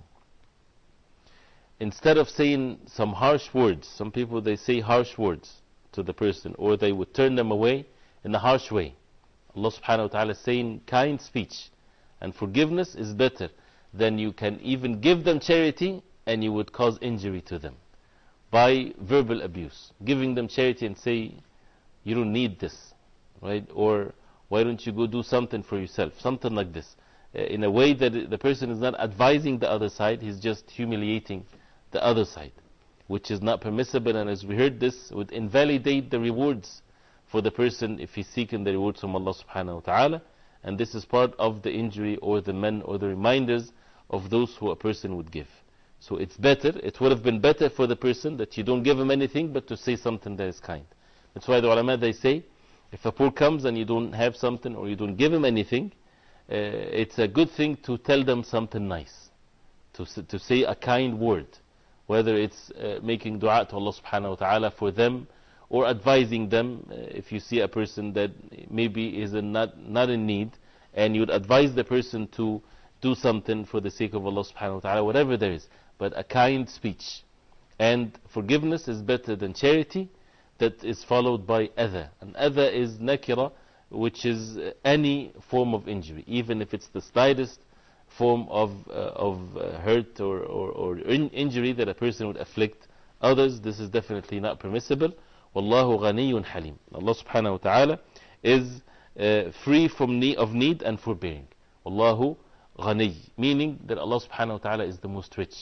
Speaker 4: instead of saying some harsh words, some people they say harsh words to the person, or they would turn them away in a harsh way. Allah subhanahu wa ta'ala is saying kind speech and forgiveness is better than you can even give them charity and you would cause injury to them by verbal abuse. Giving them charity and say, you don't need this, right? Or why don't you go do something for yourself? Something like this. Uh, in a way that the person is not advising the other side, he's just humiliating the other side, which is not permissible. And as we heard, this would invalidate the rewards for the person if he's seeking the rewards from Allah subhanahu wa ta'ala. And this is part of the injury or the men or the reminders of those who a person would give. So it's better, it would have been better for the person that you don't give him anything but to say something that is kind. That's why the ulama they say, if a poor comes and you don't have something or you don't give him anything, uh, it's a good thing to tell them something nice, to, to say a kind word, whether it's uh, making dua to Allah subhanahu wa ta'ala for them, or advising them. Uh, if you see a person that maybe is in not, not in need, and you'd advise the person to do something for the sake of Allah subhanahu wa ta'ala, whatever there is, but a kind speech. And forgiveness is better than charity that is followed by adha. And adha is nakira, which is any form of injury, even if it's the slightest form of, uh, of uh, hurt or, or, or in injury that a person would afflict others. This is definitely not permissible. Wallahu ghaniyun halim. Allah subhanahu wa ta'ala is uh, free from need, of need and forbearing. Wallahu ghani, meaning that Allah subhanahu wa ta'ala is the most rich.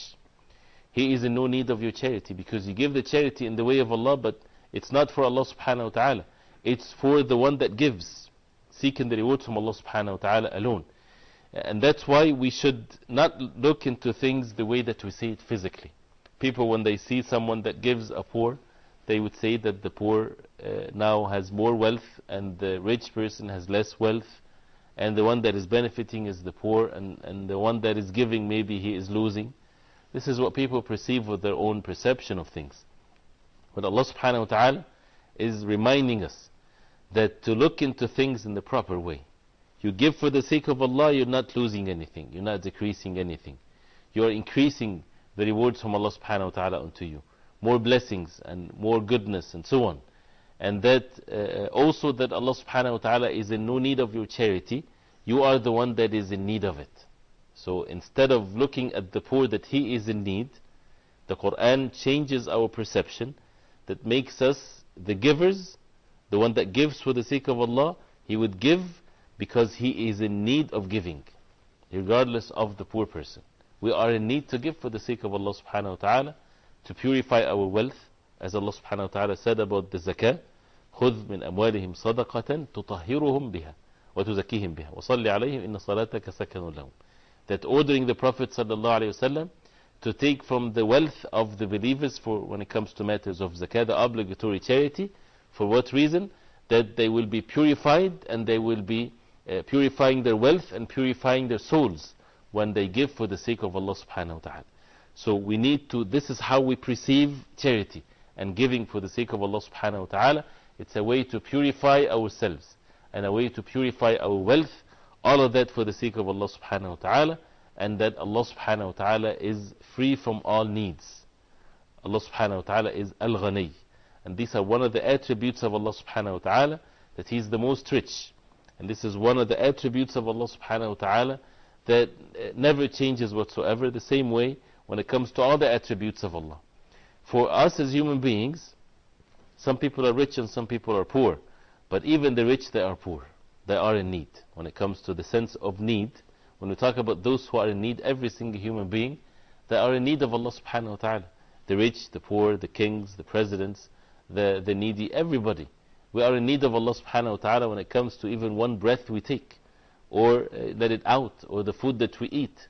Speaker 4: He is in no need of your charity, because you give the charity in the way of Allah, but it's not for Allah subhanahu wa ta'ala. It's for the one that gives, seeking the rewards from Allah subhanahu wa ta'ala alone. And that's why we should not look into things the way that we see it physically. People, when they see someone that gives a poor, they would say that the poor uh, now has more wealth and the rich person has less wealth, and the one that is benefiting is the poor, and, and the one that is giving, maybe he is losing. This is what people perceive with their own perception of things. But Allah subhanahu wa ta'ala is reminding us that to look into things in the proper way. You give for the sake of Allah, you're not losing anything, you're not decreasing anything. You are increasing the rewards from Allah subhanahu wa ta'ala unto you. More blessings and more goodness and so on. And that uh, also that Allah subhanahu wa ta'ala is in no need of your charity, you are the one that is in need of it. So instead of looking at the poor that he is in need, the Quran changes our perception that makes us the givers. The one that gives for the sake of Allah, he would give because he is in need of giving, regardless of the poor person. We are in need to give for the sake of Allah subhanahu wa ta'ala, to purify our wealth, as Allah subhanahu wa ta'ala said about the zakah, خُذْ مِنْ أَمْوَالِهِمْ صَدَقَةً تُطَهِّرُهُمْ بِهَا وَتُزَكِّيهِمْ بِهَا وَصَلِّ عَلَيْهِمْ إِنَّ صَلَاتَكَ سَكَنٌ لَهُمْ. That ordering the Prophet sallallahu alayhi wa sallam to take from the wealth of the believers for when it comes to matters of zakah, the obligatory charity. For what reason? That they will be purified, and they will be uh, purifying their wealth and purifying their souls when they give for the sake of Allah subhanahu wa ta'ala. So we need to, this is how we perceive charity and giving for the sake of Allah subhanahu wa ta'ala. It's a way to purify ourselves and a way to purify our wealth, all of that for the sake of Allah subhanahu wa ta'ala, and that Allah subhanahu wa ta'ala is free from all needs. Allah subhanahu wa ta'ala is Al-Ghani. And these are one of the attributes of Allah subhanahu wa ta'ala, that He is the most rich. And this is one of the attributes of Allah subhanahu wa ta'ala that never changes whatsoever. The same way when it comes to all the attributes of Allah. For us as human beings, some people are rich and some people are poor. But even the rich, they are poor. They are in need. When it comes to the sense of need, when we talk about those who are in need, every single human being, they are in need of Allah subhanahu wa ta'ala. The rich, the poor, the kings, the presidents, the, the needy, everybody. We are in need of Allah subhanahu wa ta'ala when it comes to even one breath we take, or uh, let it out, or the food that we eat.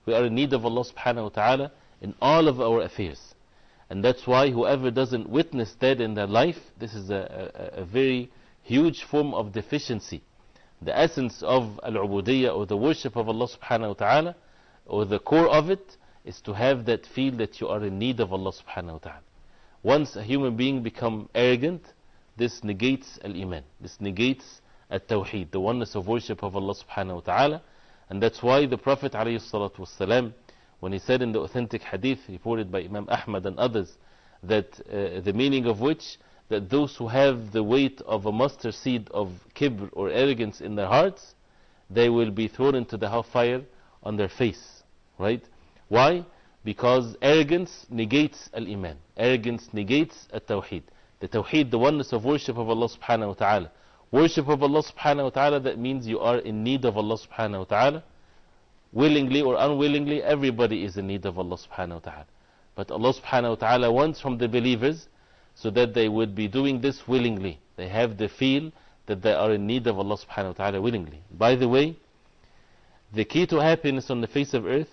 Speaker 4: We are in need of Allah subhanahu wa ta'ala in all of our affairs. And that's why whoever doesn't witness that in their life, this is a, a, a very huge form of deficiency. The essence of al-ubudiyyah, or the worship of Allah subhanahu wa ta'ala, or the core of it, is to have that feel that you are in need of Allah subhanahu wa ta'ala. Once a human being becomes arrogant, this negates al-iman. This negates at-tawheed, the oneness of worship of Allah subhanahu wa ta'ala. And that's why the Prophet alayhi salatu wasalam, when he said in the authentic hadith reported by Imam Ahmad and others, that uh, the meaning of which, that those who have the weight of a mustard seed of kibr or arrogance in their hearts, they will be thrown into the hellfire on their face. Right? Why? Because arrogance negates al-iman. Arrogance negates at-tawheed. The tawheed, the oneness of worship of Allah subhanahu wa ta'ala. Worship of Allah subhanahu wa ta'ala, that means you are in need of Allah subhanahu wa ta'ala. Willingly or unwillingly, everybody is in need of Allah subhanahu wa ta'ala. But Allah subhanahu wa ta'ala wants from the believers so that they would be doing this willingly. They have the feel that they are in need of Allah subhanahu wa ta'ala willingly. By the way, the key to happiness on the face of earth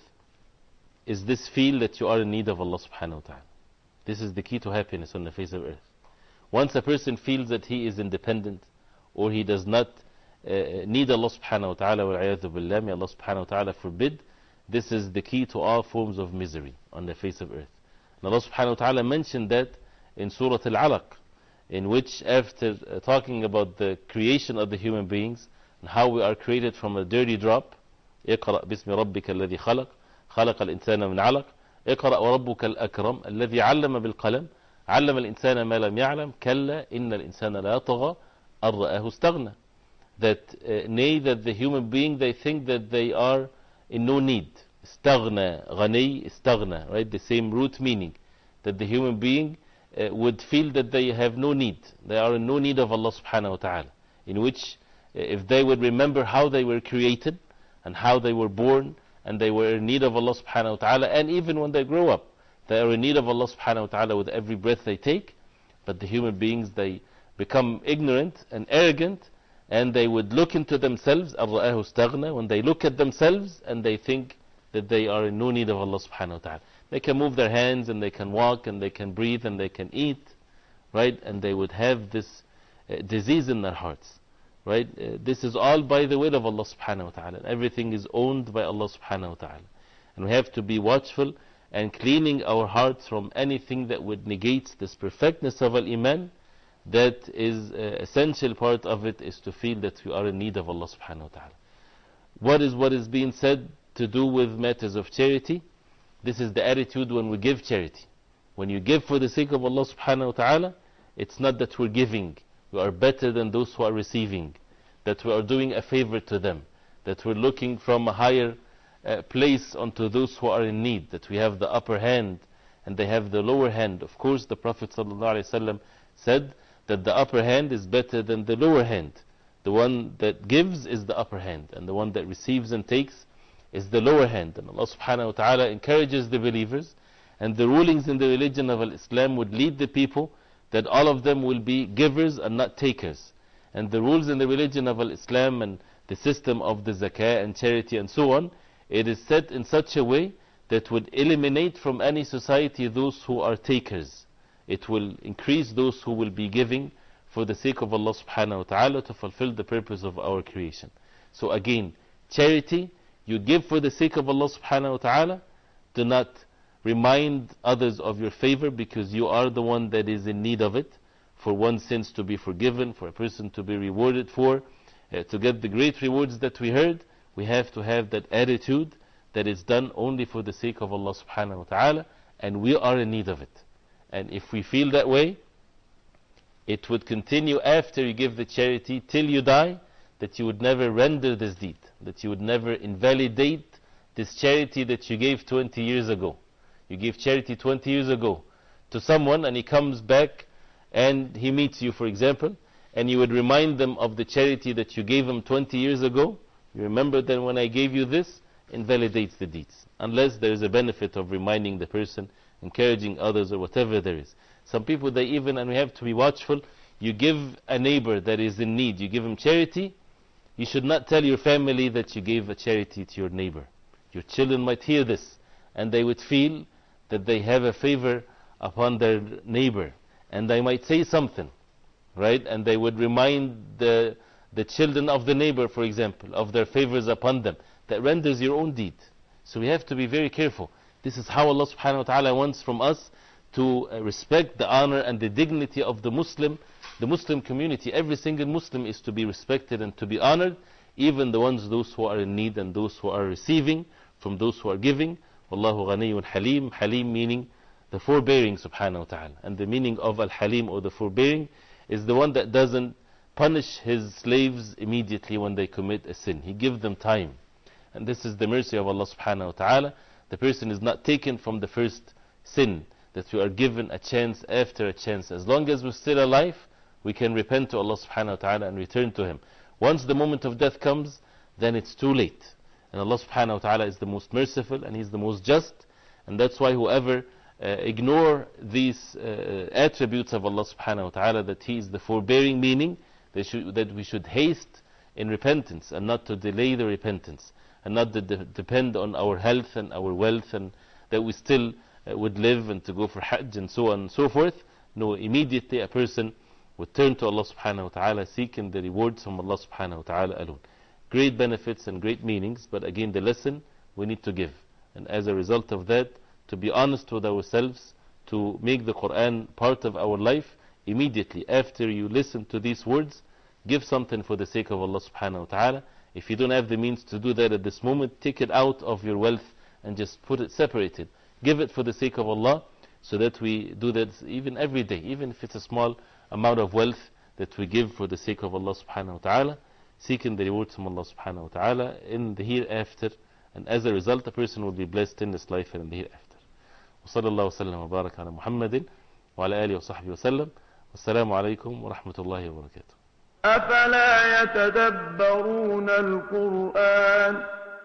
Speaker 4: is this feel that you are in need of Allah subhanahu wa ta'ala. This is the key to happiness on the face of earth. Once a person feels that he is independent, or he does not uh, need Allah subhanahu wa ta'ala, wal-'iyadhu billah, may Allah subhanahu wa ta'ala forbid, this is the key to all forms of misery on the face of earth. And Allah subhanahu wa ta'ala mentioned that in Surah Al-'Alaq, in which after uh, talking about the creation of the human beings, and how we are created from a dirty drop, اقرأ باسم ربك الذي خلق خلق الإنسان من علق اقرأ وربك الأكرم الذي علم بالقلم علم الإنسان ما لم يعلم كلا إن الإنسان لا يطغى أن رآه استغنى. That uh, nay, that the human being, they think that they are in no need. استغنى, غني, استغنى, right? The same root meaning. That the human being uh, would feel that they have no need. They are in no need of Allah subhanahu wa ta'ala. In which, uh, if they would remember how they were created, and how they were born, and they were in need of Allah subhanahu wa ta'ala, and even when they grow up, they are in need of Allah subhanahu wa ta'ala with every breath they take. But the human beings, they become ignorant and arrogant, and they would look into themselves, أَرْرَآهُ اسْتَغْنَى, when they look at themselves and they think that they are in no need of Allah subhanahu wa ta'ala. They can move their hands, and they can walk, and they can breathe, and they can eat, right? And they would have this uh, disease in their hearts. Right? Uh, this is all by the will of Allah subhanahu wa ta'ala. Everything is owned by Allah subhanahu wa ta'ala. And we have to be watchful and cleaning our hearts from anything that would negate this perfectness of al-iman. That is uh, essential part of it, is to feel that we are in need of Allah subhanahu wa ta'ala. What is what is being said to do with matters of charity? This is the attitude when we give charity. When you give for the sake of Allah subhanahu wa ta'ala, it's not that we're giving, we are better than those who are receiving, that we are doing a favor to them, that we're looking from a higher uh, place onto those who are in need, that we have the upper hand and they have the lower hand. Of course, the Prophet ﷺ said that the upper hand is better than the lower hand. The one that gives is the upper hand, and the one that receives and takes is the lower hand. And Allah subhanahu wa ta'ala encourages the believers, and the rulings in the religion of Islam would lead the people that all of them will be givers and not takers. And the rules in the religion of Islam and the system of the zakah and charity and so on, it is set in such a way that would eliminate from any society those who are takers. It will increase those who will be giving for the sake of Allah subhanahu wa ta'ala, to fulfill the purpose of our creation. So again, charity, you give for the sake of Allah subhanahu wa ta'ala. Do not remind others of your favor, because you are the one that is in need of it, for one's sins to be forgiven, for a person to be rewarded for, uh, to get the great rewards that we heard. We have to have that attitude that is done only for the sake of Allah subhanahu wa ta'ala, and we are in need of it. And if we feel that way, it would continue after you give the charity till you die, that you would never render this deed, that you would never invalidate this charity that you gave twenty years ago. You gave charity twenty years ago to someone, and he comes back and he meets you, for example, and you would remind them of the charity that you gave him twenty years ago. You remember that when I gave you this, invalidates the deeds, unless there is a benefit of reminding the person, encouraging others, or whatever there is. Some people, they even, and we have to be watchful, you give a neighbor that is in need, you give him charity, you should not tell your family that you gave a charity to your neighbor. Your children might hear this, and they would feel that they have a favor upon their neighbor, and they might say something, right? And they would remind the, the children of the neighbor, for example, of their favors upon them. That renders your own deed. So we have to be very careful. This is how Allah subhanahu wa ta'ala wants from us to uh, respect the honor and the dignity of the Muslim, the Muslim community. Every single Muslim is to be respected and to be honored, even the ones, those who are in need and those who are receiving from those who are giving. Wallahu ghaniyun halim. Halim meaning the forbearing subhanahu wa ta'ala. And the meaning of al-halim, or the forbearing, is the one that doesn't punish his slaves immediately when they commit a sin. He gives them time. And this is the mercy of Allah subhanahu wa ta'ala. The person is not taken from the first sin, that we are given a chance after a chance. As long as we're still alive, we can repent to Allah subhanahu wa ta'ala and return to Him. Once the moment of death comes, then it's too late. And Allah subhanahu wa ta'ala is the most merciful and He's the most just. And that's why whoever uh, ignore these uh, attributes of Allah subhanahu wa ta'ala, that He is the forbearing, meaning they should, that we should haste in repentance and not to delay the repentance, and not to de depend on our health and our wealth, and that we still uh, would live and to go for Hajj and so on and so forth. No, immediately a person would turn to Allah subhanahu wa ta'ala, seeking the rewards from Allah subhanahu wa ta'ala alone. Great benefits and great meanings, but again the lesson we need to give. And as a result of that, to be honest with ourselves, to make the Quran part of our life. Immediately after you listen to these words, give something for the sake of Allah subhanahu wa ta'ala. If you don't have the means to do that at this moment, take it out of your wealth and just put it separated. Give it for the sake of Allah, so that we do that even every day, even if it's a small amount of wealth that we give for the sake of Allah subhanahu wa ta'ala, seeking the rewards from Allah subhanahu wa ta'ala in the hereafter. And as a result, a person will be blessed in this life and in the hereafter. وصلى الله وسلم وبارك على محمد وعلى آله وصحبه وسلم. والسلام عليكم ورحمة الله وبركاته.
Speaker 1: أفلا يتدبرون القرآن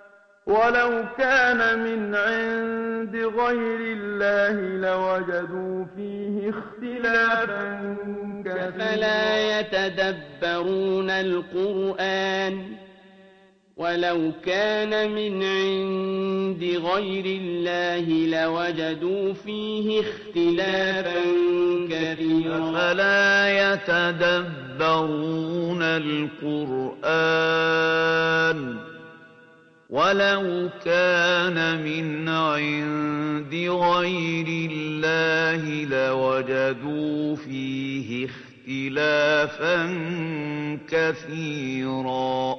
Speaker 1: ولو كان من عند غير الله لوجدوا فيه اختلافا كثيرا.
Speaker 7: أفلا يتدبرون القرآن ولو كان من عند غير الله لوجدوا فيه اختلافا كثيرا.
Speaker 3: أفلا يتدبرون القرآن ولو كان من عند غير الله لوجدوا فيه اختلافا كثيرا.